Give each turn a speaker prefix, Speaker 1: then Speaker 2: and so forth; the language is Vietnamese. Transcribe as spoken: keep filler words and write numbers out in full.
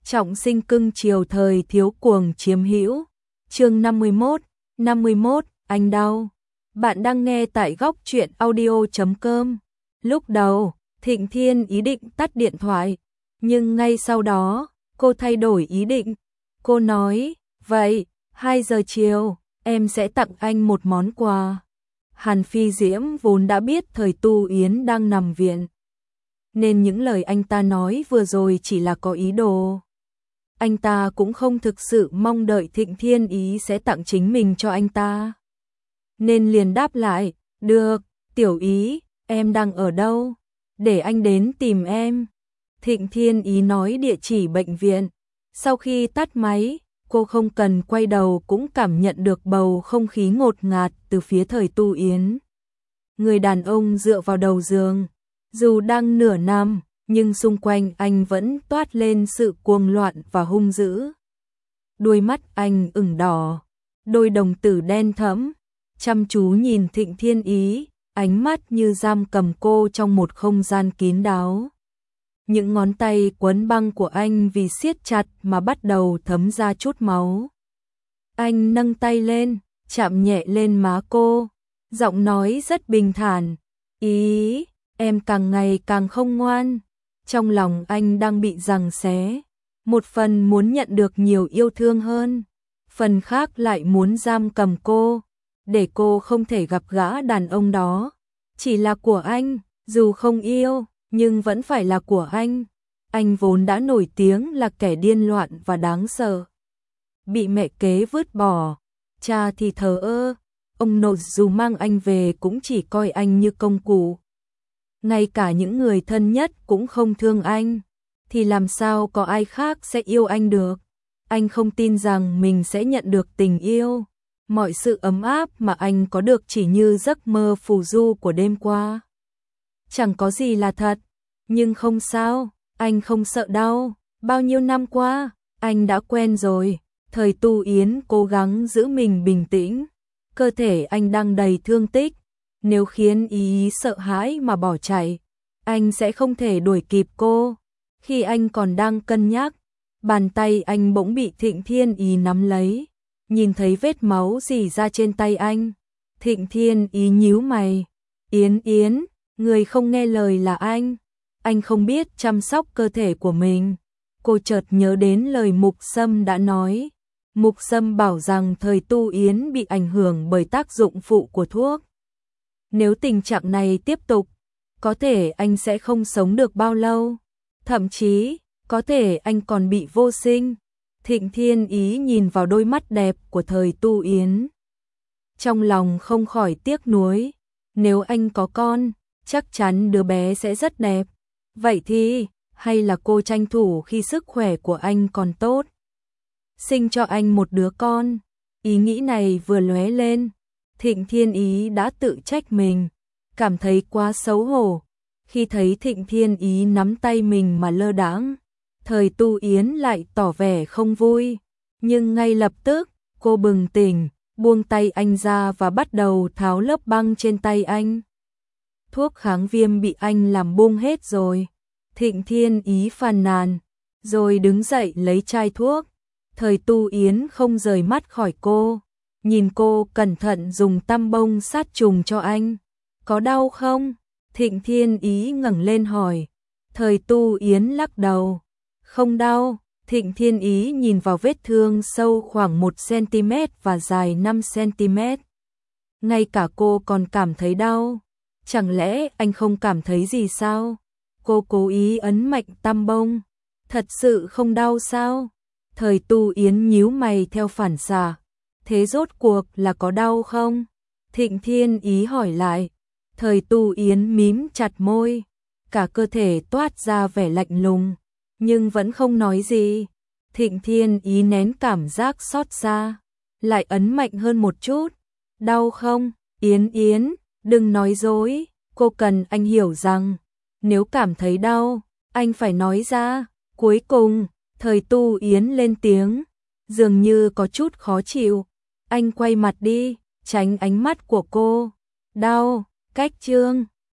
Speaker 1: trọng sinh cưng chiều thời thiếu cuồng chiếm hữu. Chương năm mươi mốt, năm mươi mốt, anh đau. Bạn đang nghe tại góc truyện audio chấm com. Lúc đầu, Thịnh Thiên ý định tắt điện thoại, nhưng ngay sau đó, cô thay đổi ý định. Cô nói, vậy, hai giờ chiều, em sẽ tặng anh một món quà. Hàn Phi Diễm vốn đã biết thời Tu Yến đang nằm viện, nên những lời anh ta nói vừa rồi chỉ là có ý đồ. Anh ta cũng không thực sự mong đợi Thịnh Thiên Ý sẽ tặng chính mình cho anh ta. Nên liền đáp lại, được, Tiểu Ý, em đang ở đâu? Để anh đến tìm em. Thịnh Thiên Ý nói địa chỉ bệnh viện. Sau khi tắt máy, cô không cần quay đầu cũng cảm nhận được bầu không khí ngột ngạt từ phía thời Tu Yến. Người đàn ông dựa vào đầu giường, dù đang nửa nằm, nhưng xung quanh anh vẫn toát lên sự cuồng loạn và hung dữ. Đôi mắt anh ửng đỏ, đôi đồng tử đen thẫm, chăm chú nhìn Thịnh Thiên Ý, ánh mắt như giam cầm cô trong một không gian kín đáo. Những ngón tay quấn băng của anh vì siết chặt mà bắt đầu thấm ra chút máu. Anh nâng tay lên, chạm nhẹ lên má cô, giọng nói rất bình thản, Ý, em càng ngày càng không ngoan. Trong lòng anh đang bị giằng xé, một phần muốn nhận được nhiều yêu thương hơn, phần khác lại muốn giam cầm cô, để cô không thể gặp gã đàn ông đó. Chỉ là của anh, dù không yêu, nhưng vẫn phải là của anh. Anh vốn đã nổi tiếng là kẻ điên loạn và đáng sợ. Bị mẹ kế vứt bỏ, cha thì thờ ơ, ông nội dù mang anh về cũng chỉ coi anh như công cụ. Ngay cả những người thân nhất cũng không thương anh, thì làm sao có ai khác sẽ yêu anh được. Anh không tin rằng mình sẽ nhận được tình yêu. Mọi sự ấm áp mà anh có được chỉ như giấc mơ phù du của đêm qua. Chẳng có gì là thật, nhưng không sao, anh không sợ đau. Bao nhiêu năm qua, anh đã quen rồi. Thời Tu Yến cố gắng giữ mình bình tĩnh, cơ thể anh đang đầy thương tích. Nếu khiến Ý sợ hãi mà bỏ chạy, anh sẽ không thể đuổi kịp cô. Khi anh còn đang cân nhắc, bàn tay anh bỗng bị Thịnh Thiên Ý nắm lấy. Nhìn thấy vết máu rỉ ra trên tay anh, Thịnh Thiên Ý nhíu mày. Yến Yến, người không nghe lời là anh. Anh không biết chăm sóc cơ thể của mình. Cô chợt nhớ đến lời Mục Sâm đã nói. Mục Sâm bảo rằng thời Tu Yến bị ảnh hưởng bởi tác dụng phụ của thuốc. Nếu tình trạng này tiếp tục, có thể anh sẽ không sống được bao lâu. Thậm chí, có thể anh còn bị vô sinh. Thịnh Thiên Ý nhìn vào đôi mắt đẹp của thời Tu Yến. Trong lòng không khỏi tiếc nuối. Nếu anh có con, chắc chắn đứa bé sẽ rất đẹp. Vậy thì, hay là cô tranh thủ khi sức khỏe của anh còn tốt, sinh cho anh một đứa con. Ý nghĩ này vừa lóe lên, Thịnh Thiên Ý đã tự trách mình, cảm thấy quá xấu hổ. Khi thấy Thịnh Thiên Ý nắm tay mình mà lơ đãng, thời Tu Yến lại tỏ vẻ không vui. Nhưng ngay lập tức, cô bừng tỉnh, buông tay anh ra và bắt đầu tháo lớp băng trên tay anh. Thuốc kháng viêm bị anh làm bung hết rồi. Thịnh Thiên Ý phàn nàn, rồi đứng dậy lấy chai thuốc. Thời Tu Yến không rời mắt khỏi cô, nhìn cô cẩn thận dùng tăm bông sát trùng cho anh. Có đau không? Thịnh Thiên Ý ngẩng lên hỏi. Thời Tu Yến lắc đầu. Không đau. Thịnh Thiên Ý nhìn vào vết thương sâu khoảng một xăng-ti-mét và dài năm xăng-ti-mét. Ngay cả cô còn cảm thấy đau. Chẳng lẽ anh không cảm thấy gì sao? Cô cố ý ấn mạnh tăm bông. Thật sự không đau sao? Thời Tu Yến nhíu mày theo phản xạ. Thế rốt cuộc là có đau không? Thịnh Thiên Ý hỏi lại. Thời Tu Yến mím chặt môi, cả cơ thể toát ra vẻ lạnh lùng, nhưng vẫn không nói gì. Thịnh Thiên Ý nén cảm giác xót xa, lại ấn mạnh hơn một chút. Đau không? Yến Yến, đừng nói dối, cô cần anh hiểu rằng, nếu cảm thấy đau, anh phải nói ra. Cuối cùng, thời Tu Yến lên tiếng, dường như có chút khó chịu. Anh quay mặt đi, tránh ánh mắt của cô. Đau, cách chương.